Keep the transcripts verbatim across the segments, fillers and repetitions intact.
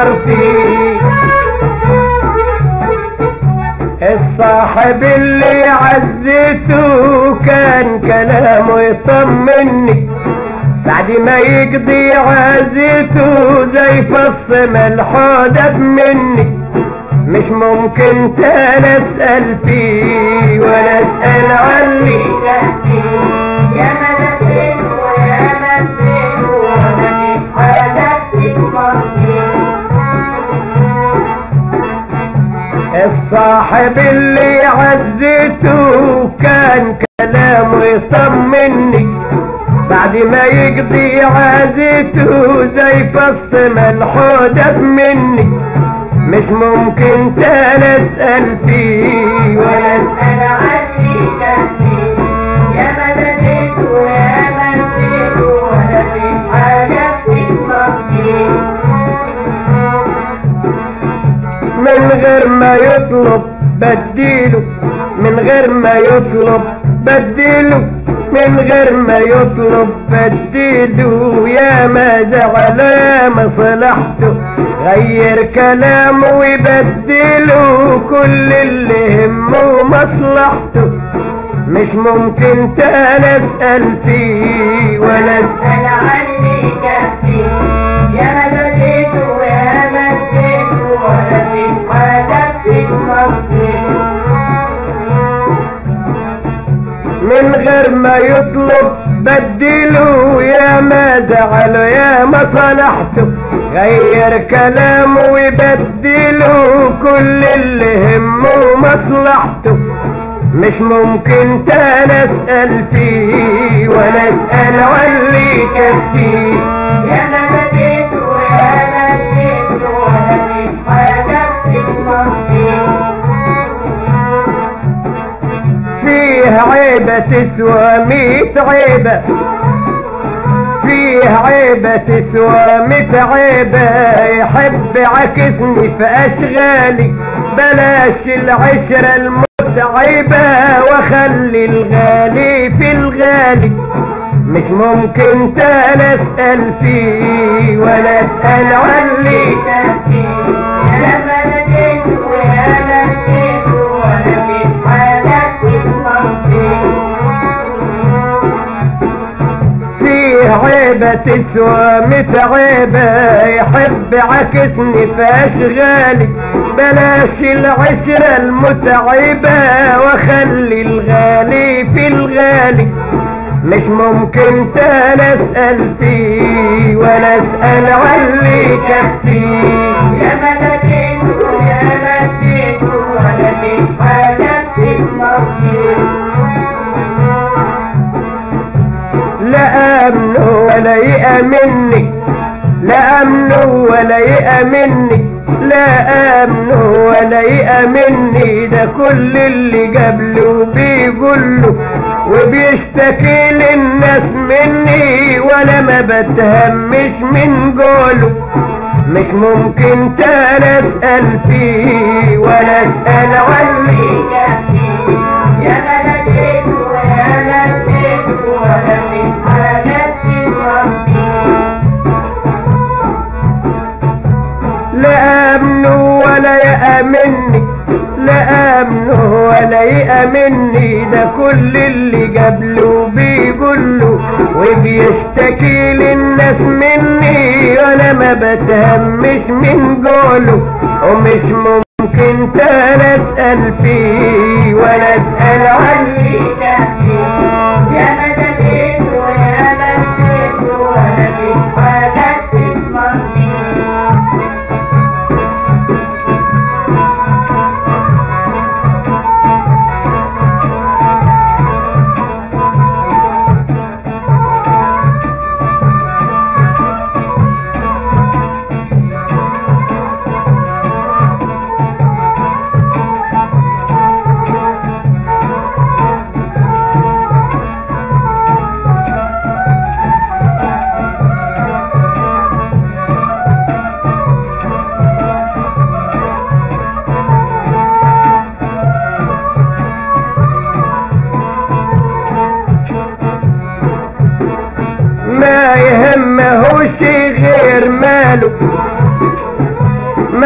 تكبر فيه. الصاحب اللي عزته كان كلامه يطمني، بعد ما يقضي عزته زي فص ملحودة مني. مش ممكن تاني اسأل فيه ولا اسأل عني يا مددين ويا مددين وانا في حاجة تكبر فيه. الصاحب اللي عزته كان كلامه يطمني، بعد ما يقضي عزته زي فص ملحودة مني. مش ممكن تاني اسأل فيه ولا اسأل عني كثير. يا مددين ويا مددين وانا في حاجة تكبر فيه. من غير ما يطلب بديله، من غير ما يطلب بديله، من غير ما يطلب بديله. يا ما زعل يا مصلحته غير كلامه ويبدله، كل اللي همه مصلحته. مش ممكن تاني اسأل فيه ولا اسأل عني كثير. يا مددين ويا مددين وانا في حاجة تكبر فيه. من غير ما يطلب بديله، يا ما زعله يا مصلحته غير كلامه ويبدله، كل اللي همه مصلحته. مش ممكن تاني اسأل فيه ولا اسأل عني كثير. يا مددين ويا مددين وانا في حاجة تكبر فيه. فيه عيبة تسوى ميت عيبة، فيه عيبة تسوى ميت عيبة. يحب عكسني في أشغالي، بلاش العشرة المتعبة واخلي الغالي في الغالي. مش ممكن تاني اسأل فيه ولا اسأل عني كثير. يا مددين ويا مددين وانا في حاجة تكبر فيه. فيه عيبة تسوى ميت عيبة. يحب عكسني في أشغالي، بلاش العشرة المتعبة واخلي الغالي في الغالي. مش ممكن تاني اسأل فيه ولا اسأل عني كثير. يا مددين ويا مددين وانا في حاجة تكبر فيه. لا امنه ولا يأمني، لا امنه ولا يأمني، لا امنه ولا يأمني. ده كل اللي قبله بيقوله وبيشتكي للناس مني، وانا ما بتهمش من قوله. مش ممكن تاني اسأل فيه ولا اسأل عني كثير. يا مددين ويا مددين وانا في حاجة تكبر فيه. لا امنه ولا يأمني، لا امنه ولا يأمني. ده كل اللي قبله بيقوله وبيشتكي للناس مني، وانا ما بتهمش من قوله. ومش ممكن تاني اسأل فيه ولا اسأل عني كثير. يا مددين ويا مددين وانا في حاجة تكبر فيه. ما يهمهوش غير ماله،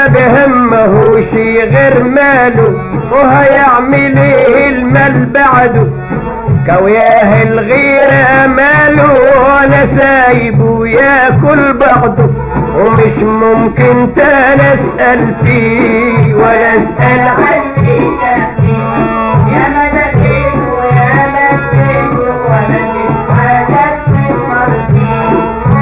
ما بهمهوش غير ماله وهيعمل ايه المال بعده كوياه الغيرة ماله ولا سايبه ياكل بعضه ومش ممكن تاني اسأل فيه ولا اسأل عني يا مددين ويا مددين ولا تتحاجات من مرضي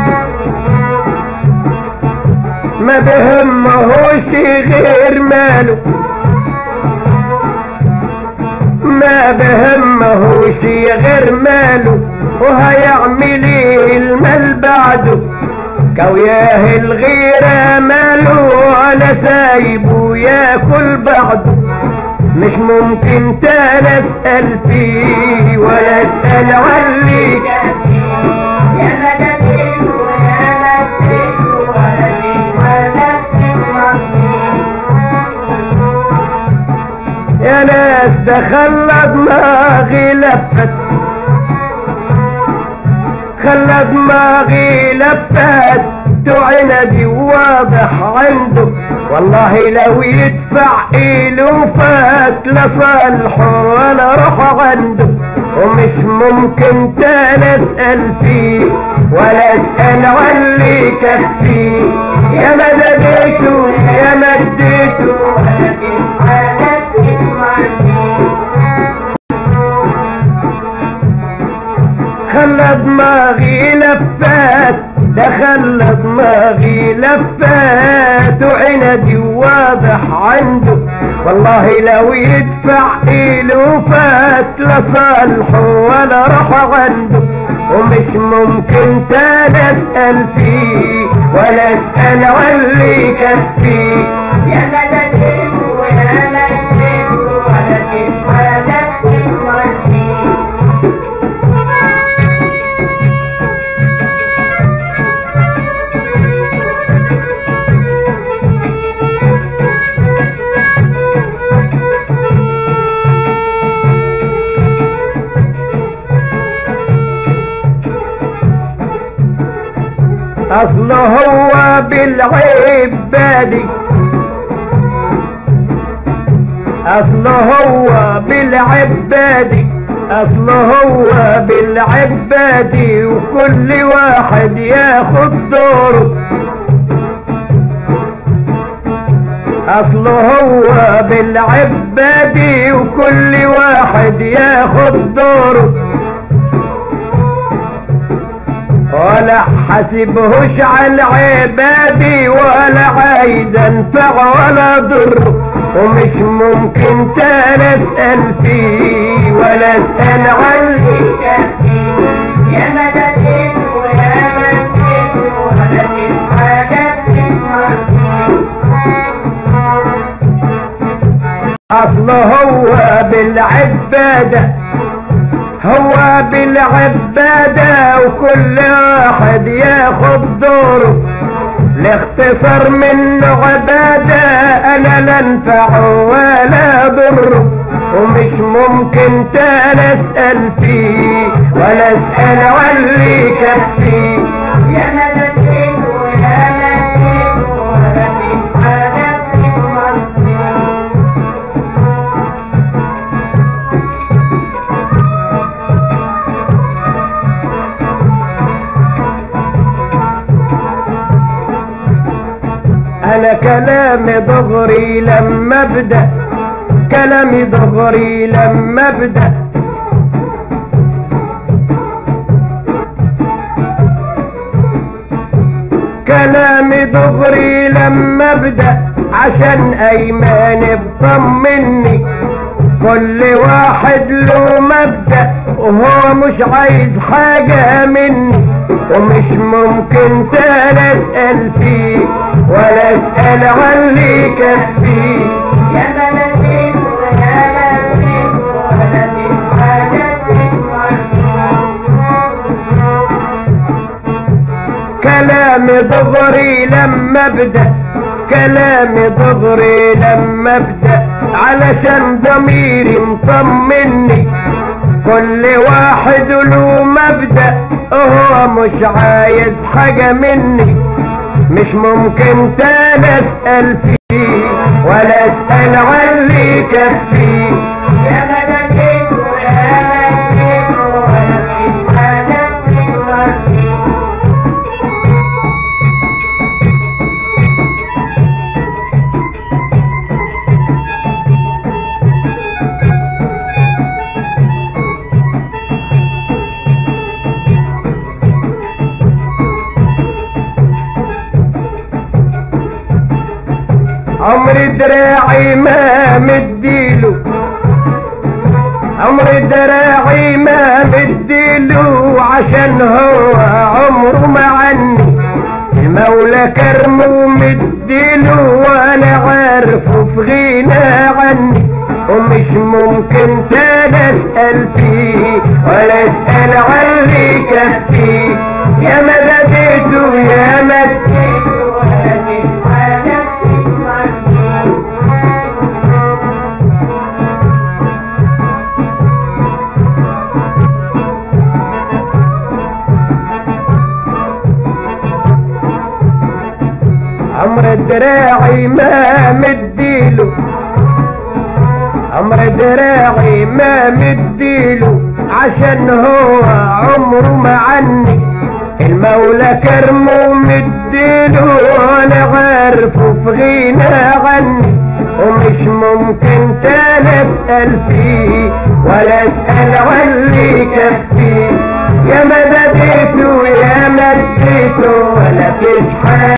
ما بهمهوش غير ماله ما بهمهوش غير ماله وهيعمل ايه المال بعده كوياه الغيرة ماله ولا سايبه ياكل بعضه مش ممكن تاني اسأل فيه ولا اسأل عني يا مددين ويا مددين ولا تتحاجات من مرضي يا ناس ده خلى دماغي لفت خلى دماغي لفت عندي واضح عنده والله لو يدفع الوفات لصالحه ولا روح عنده ومش ممكن تاني اسأل فيه ولا اسأل عني كفيه يا مدديته يا مديته ولا تتحاجات من مرضي خلى دماغي لفات ده خلى دماغي لفات وعندي واضح عنده والله لو يدفع الوفات لصالحه ولا روح عنده ومش ممكن تاني اسأل فيه ولا اسأل عني كفيه يا مددين ويا مددين ولا تتحاجات من مرضي اصله هو بالعيب بادي اصله هو بالعيب بادي اصله هو بالعيب بادي وكل واحد ياخد دوره اصله هو بالعيب بادي وكل واحد ياخد دوره ولا حاسبهوش على عبادي ولا عايز انفع ولا ضر ومش ممكن تاني اسأل فيه ولا اسأل عني يا مددين ويا مددين ولا تتحاجات من مرضي اصله هو بالعبادة هو بالعبادة وكل واحد ياخد دوره لاختصار منه عبادة انا لا انفع ولا ضره ومش ممكن تاني اسأل فيه ولا اسأل عني كفيه يا مددين ويا مددين ولا تتحاجات من مرضي انا كلامي دغري لما ابدا كلامي دغري لما ابدا كلامي دغري لما ابدا عشان ايمان بطمني كل واحد له مبدأ وهو مش عايز حاجة مني ومش ممكن تاني اسأل فيه ولا اسأل عني كفيه يا مددين ويا مددين ولا تتحاجات من مرضي كلامي دغري لما ابدا كلامي دغري لما ابدا علشان ضميري مطمني كل واحد له مبدأ هو مش عايز حاجة مني مش ممكن تاني اسأل فيه ولا اسأل عن اللي كفيه يا مددت ويا مددت ولا في حاجة تتوفي عمر دراعي ما مديله عمر دراعي ما مديله عشان هو عمره ما عني المولى كرمه مديله وانا عارفه في غنى عني ومش ممكن تاني اسأل فيه ولا اسأل عن اللي كفيه يا مددته يا مددته ولا في حاجة عمر دراعي ما مديله عمر دراعي ما مديله عشان هو عمره ما عني المولى كرمه مديله وانا عارفه في غنى عني ومش ممكن تاني اسأل فيه ولا اسأل عن اللي كفيه يا مددته يا مددته ولا فيش حاجة